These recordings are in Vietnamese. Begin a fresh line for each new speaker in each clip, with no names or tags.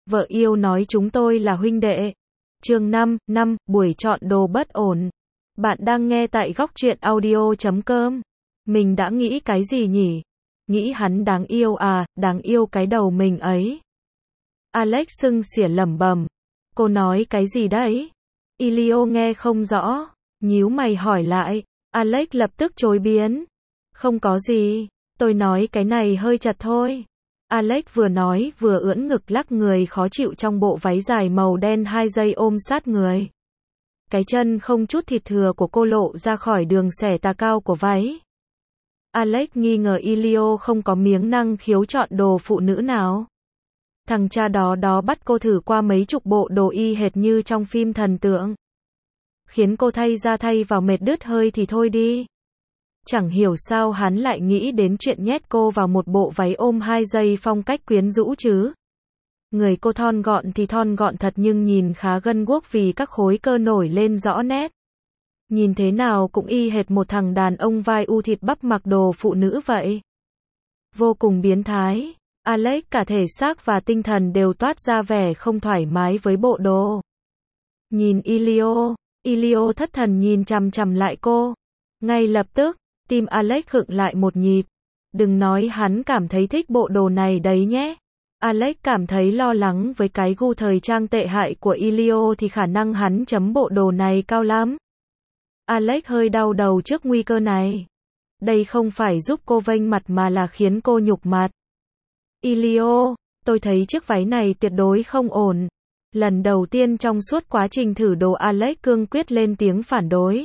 Vợ yêu nói chúng tôi là huynh đệ. Chương 5, buổi chọn đồ bất ổn. Bạn đang nghe tại góc truyện audio.com. Mình đã nghĩ cái gì nhỉ? Nghĩ hắn đáng yêu à, đáng yêu cái đầu mình ấy. Alex sưng xỉa lẩm bẩm. Cô nói cái gì đấy? Elio nghe không rõ, nhíu mày hỏi lại. Alex lập tức chối biến. Không có gì, tôi nói cái này hơi chật thôi. Alex vừa nói vừa ưỡn ngực lắc người khó chịu trong bộ váy dài màu đen 2 giây ôm sát người. Cái chân không chút thịt thừa của cô lộ ra khỏi đường xẻ tà cao của váy. Alex nghi ngờ Elio không có miếng năng khiếu chọn đồ phụ nữ nào. Thằng cha đó bắt cô thử qua mấy chục bộ đồ y hệt như trong phim thần tượng. Khiến cô thay ra thay vào mệt đứt hơi thì thôi đi. Chẳng hiểu sao hắn lại nghĩ đến chuyện nhét cô vào một bộ váy ôm 2 giây phong cách quyến rũ chứ. Người cô thon gọn thì thon gọn thật nhưng nhìn khá gân guốc vì các khối cơ nổi lên rõ nét. Nhìn thế nào cũng y hệt một thằng đàn ông vai u thịt bắp mặc đồ phụ nữ vậy. Vô cùng biến thái. Alex cả thể xác và tinh thần đều toát ra vẻ không thoải mái với bộ đồ. Nhìn Elio thất thần nhìn chằm chằm lại cô. Ngay lập tức, tim Alex khựng lại một nhịp. Đừng nói hắn cảm thấy thích bộ đồ này đấy nhé. Alex cảm thấy lo lắng với cái gu thời trang tệ hại của Elio thì khả năng hắn chấm bộ đồ này cao lắm. Alex hơi đau đầu trước nguy cơ này. Đây không phải giúp cô vênh mặt mà là khiến cô nhục mặt. Elio, tôi thấy chiếc váy này tuyệt đối không ổn. Lần đầu tiên trong suốt quá trình thử đồ Alex cương quyết lên tiếng phản đối.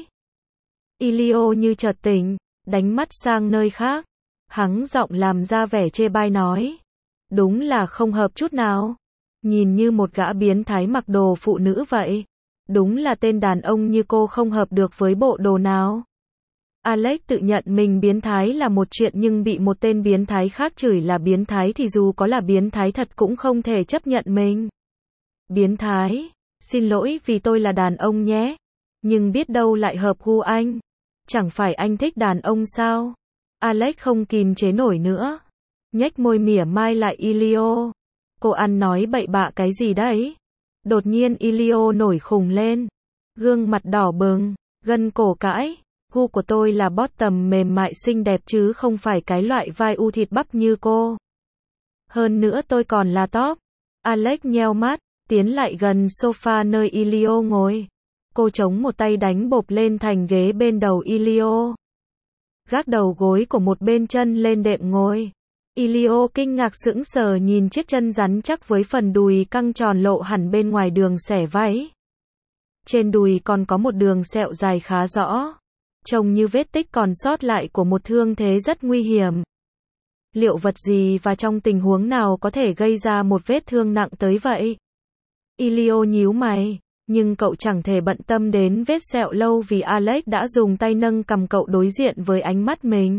Elio như chợt tỉnh, đánh mắt sang nơi khác. Hắng giọng làm ra vẻ chê bai nói. Đúng là không hợp chút nào. Nhìn như một gã biến thái mặc đồ phụ nữ vậy. Đúng là tên đàn ông như cô không hợp được với bộ đồ nào. Alex tự nhận mình biến thái là một chuyện nhưng bị một tên biến thái khác chửi là biến thái thì dù có là biến thái thật cũng không thể chấp nhận mình. Biến thái, xin lỗi vì tôi là đàn ông nhé. Nhưng biết đâu lại hợp gu anh. Chẳng phải anh thích đàn ông sao? Alex không kìm chế nổi nữa. Nhếch môi mỉa mai lại Elio. Cô ăn nói bậy bạ cái gì đấy? Đột nhiên Elio nổi khùng lên. Gương mặt đỏ bừng, gân cổ cãi. Gu của tôi là bottom mềm mại xinh đẹp chứ không phải cái loại vai u thịt bắp như cô. Hơn nữa tôi còn là top. Alex nheo mắt, tiến lại gần sofa nơi Elio ngồi. Cô chống một tay đánh bộp lên thành ghế bên đầu Elio. Gác đầu gối của một bên chân lên đệm ngồi. Elio kinh ngạc sững sờ nhìn chiếc chân rắn chắc với phần đùi căng tròn lộ hẳn bên ngoài đường xẻ váy. Trên đùi còn có một đường sẹo dài khá rõ. Trông như vết tích còn sót lại của một thương thế rất nguy hiểm. Liệu vật gì và trong tình huống nào có thể gây ra một vết thương nặng tới vậy? Elio nhíu mày, nhưng cậu chẳng thể bận tâm đến vết sẹo lâu vì Alex đã dùng tay nâng cằm cậu đối diện với ánh mắt mình.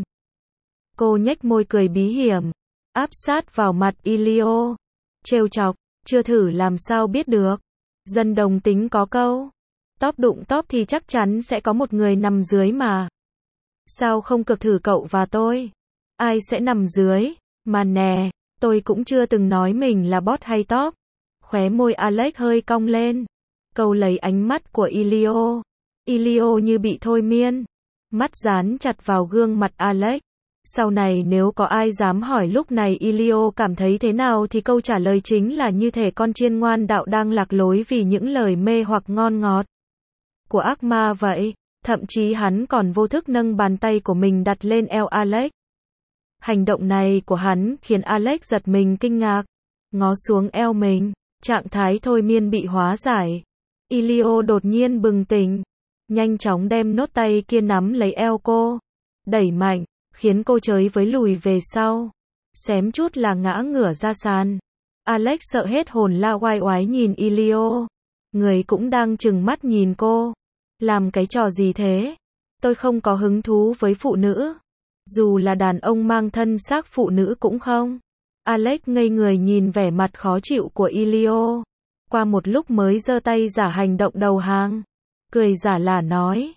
Cô nhếch môi cười bí hiểm, áp sát vào mặt Elio. Trêu chọc, chưa thử làm sao biết được. Dân đồng tính có câu. Top đụng top thì chắc chắn sẽ có một người nằm dưới mà. Sao không cược thử cậu và tôi? Ai sẽ nằm dưới? Mà nè, tôi cũng chưa từng nói mình là bot hay top. Khóe môi Alex hơi cong lên. Câu lấy ánh mắt của Elio. Elio như bị thôi miên. Mắt dán chặt vào gương mặt Alex. Sau này nếu có ai dám hỏi lúc này Elio cảm thấy thế nào thì câu trả lời chính là như thể con chiên ngoan đạo đang lạc lối vì những lời mê hoặc ngon ngọt của ác ma vậy. Thậm chí hắn còn vô thức nâng bàn tay của mình đặt lên eo Alex. Hành động này của hắn khiến Alex giật mình kinh ngạc. Ngó xuống eo mình, trạng thái thôi miên bị hóa giải. Elio đột nhiên bừng tỉnh. Nhanh chóng đem nốt tay kia nắm lấy eo cô. Đẩy mạnh, khiến cô chới với lùi về sau. Xém chút là ngã ngửa ra sàn. Alex sợ hết hồn la oai oái nhìn Elio. Người cũng đang trừng mắt nhìn cô. Làm cái trò gì thế? Tôi không có hứng thú với phụ nữ. Dù là đàn ông mang thân xác phụ nữ cũng không. Alex ngây người nhìn vẻ mặt khó chịu của Elio. Qua một lúc mới giơ tay giả hành động đầu hàng. Cười giả lả nói.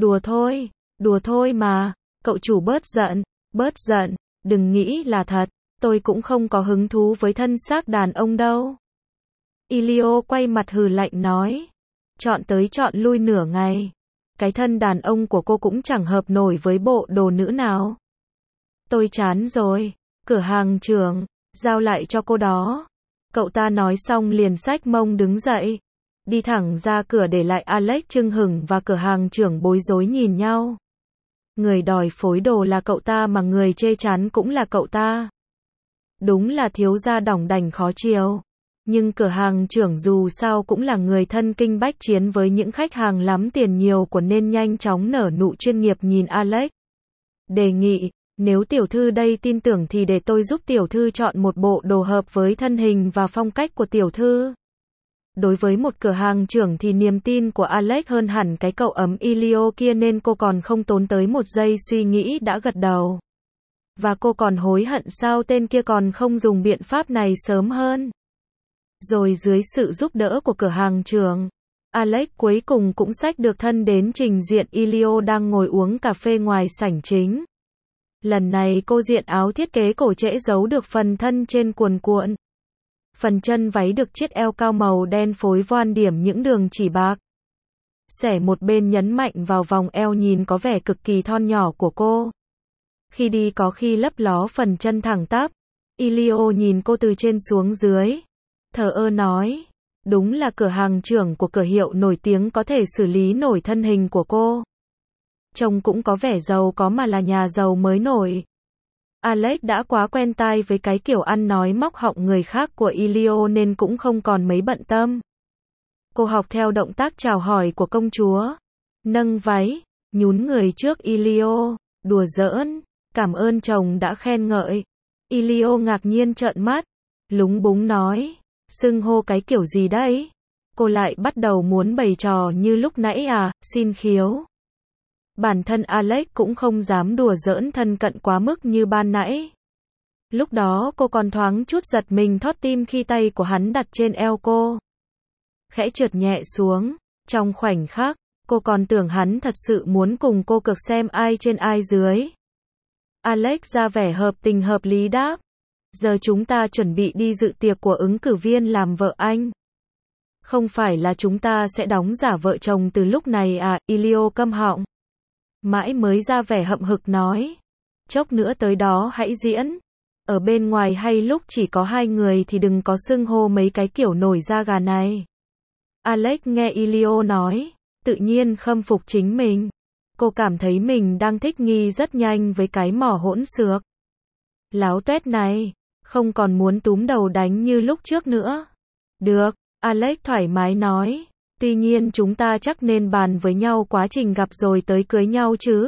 Đùa thôi mà. Cậu chủ bớt giận. Đừng nghĩ là thật. Tôi cũng không có hứng thú với thân xác đàn ông đâu. Elio quay mặt hừ lạnh nói. Chọn tới chọn lui nửa ngày. Cái thân đàn ông của cô cũng chẳng hợp nổi với bộ đồ nữ nào. Tôi chán rồi. Cửa hàng trưởng, giao lại cho cô đó. Cậu ta nói xong liền xách mông đứng dậy. Đi thẳng ra cửa để lại Alex chưng hửng và cửa hàng trưởng bối rối nhìn nhau. Người đòi phối đồ là cậu ta mà người chê chán cũng là cậu ta. Đúng là thiếu gia đỏng đành khó chiều. Nhưng cửa hàng trưởng dù sao cũng là người thân kinh bách chiến với những khách hàng lắm tiền nhiều của nên nhanh chóng nở nụ chuyên nghiệp nhìn Alex. Đề nghị, nếu tiểu thư đây tin tưởng thì để tôi giúp tiểu thư chọn một bộ đồ hợp với thân hình và phong cách của tiểu thư. Đối với một cửa hàng trưởng thì niềm tin của Alex hơn hẳn cái cậu ấm Elio kia nên cô còn không tốn tới một giây suy nghĩ đã gật đầu. Và cô còn hối hận sao tên kia còn không dùng biện pháp này sớm hơn. Rồi dưới sự giúp đỡ của cửa hàng trưởng, Alex cuối cùng cũng xách được thân đến trình diện Elio đang ngồi uống cà phê ngoài sảnh chính. Lần này cô diện áo thiết kế cổ trễ giấu được phần thân trên cuồn cuộn. Phần chân váy được chiết eo cao màu đen phối voan điểm những đường chỉ bạc. Xẻ một bên nhấn mạnh vào vòng eo nhìn có vẻ cực kỳ thon nhỏ của cô. Khi đi có khi lấp ló phần chân thẳng tắp. Elio nhìn cô từ trên xuống dưới. Thờ ơ nói. Đúng là cửa hàng trưởng của cửa hiệu nổi tiếng có thể xử lý nổi thân hình của cô. Trông cũng có vẻ giàu có mà là nhà giàu mới nổi. Alex đã quá quen tai với cái kiểu ăn nói móc họng người khác của Elio nên cũng không còn mấy bận tâm. Cô học theo động tác chào hỏi của công chúa. Nâng váy, nhún người trước Elio, đùa giỡn, cảm ơn chồng đã khen ngợi. Elio ngạc nhiên trợn mắt, lúng búng nói, xưng hô cái kiểu gì đấy? Cô lại bắt đầu muốn bày trò như lúc nãy à, xin khiếu. Bản thân Alex cũng không dám đùa giỡn thân cận quá mức như ban nãy. Lúc đó cô còn thoáng chút giật mình thót tim khi tay của hắn đặt trên eo cô. Khẽ trượt nhẹ xuống, trong khoảnh khắc, cô còn tưởng hắn thật sự muốn cùng cô cược xem ai trên ai dưới. Alex ra vẻ hợp tình hợp lý đáp. Giờ chúng ta chuẩn bị đi dự tiệc của ứng cử viên làm vợ anh. Không phải là chúng ta sẽ đóng giả vợ chồng từ lúc này à, Elio câm họng. Mãi mới ra vẻ hậm hực nói. Chốc nữa tới đó hãy diễn. Ở bên ngoài hay lúc chỉ có hai người thì đừng có xưng hô mấy cái kiểu nổi da gà này. Alex nghe Elio nói, tự nhiên khâm phục chính mình. Cô cảm thấy mình đang thích nghi rất nhanh với cái mỏ hỗn xược. Láo tuét này, không còn muốn túm đầu đánh như lúc trước nữa. Được, Alex thoải mái nói. Tuy nhiên chúng ta chắc nên bàn với nhau quá trình gặp rồi tới cưới nhau chứ.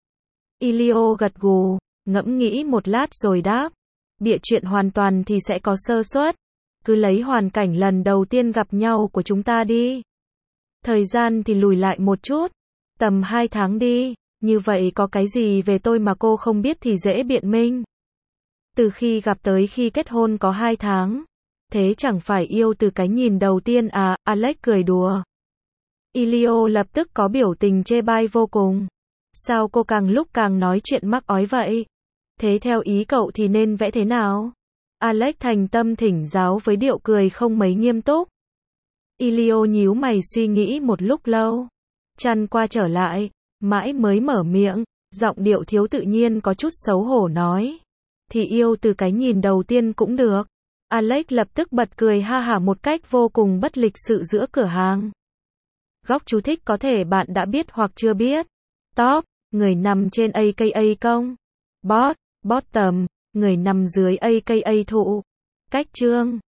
Elio gật gù, ngẫm nghĩ một lát rồi đáp. Bịa chuyện hoàn toàn thì sẽ có sơ suất. Cứ lấy hoàn cảnh lần đầu tiên gặp nhau của chúng ta đi. Thời gian thì lùi lại một chút. Tầm 2 tháng đi. Như vậy có cái gì về tôi mà cô không biết thì dễ biện minh. Từ khi gặp tới khi kết hôn có 2 tháng. Thế chẳng phải yêu từ cái nhìn đầu tiên à, Alex cười đùa. Elio lập tức có biểu tình chê bai vô cùng. Sao cô càng lúc càng nói chuyện mắc ói vậy? Thế theo ý cậu thì nên vẽ thế nào? Alex thành tâm thỉnh giáo với điệu cười không mấy nghiêm túc. Elio nhíu mày suy nghĩ một lúc lâu. Chăn qua trở lại, mãi mới mở miệng, giọng điệu thiếu tự nhiên có chút xấu hổ nói. Thì yêu từ cái nhìn đầu tiên cũng được. Alex lập tức bật cười ha hả một cách vô cùng bất lịch sự giữa cửa hàng. Góc chú thích có thể bạn đã biết hoặc chưa biết. Top, người nằm trên aka công. Bot, bottom, người nằm dưới aka thụ. Cách chương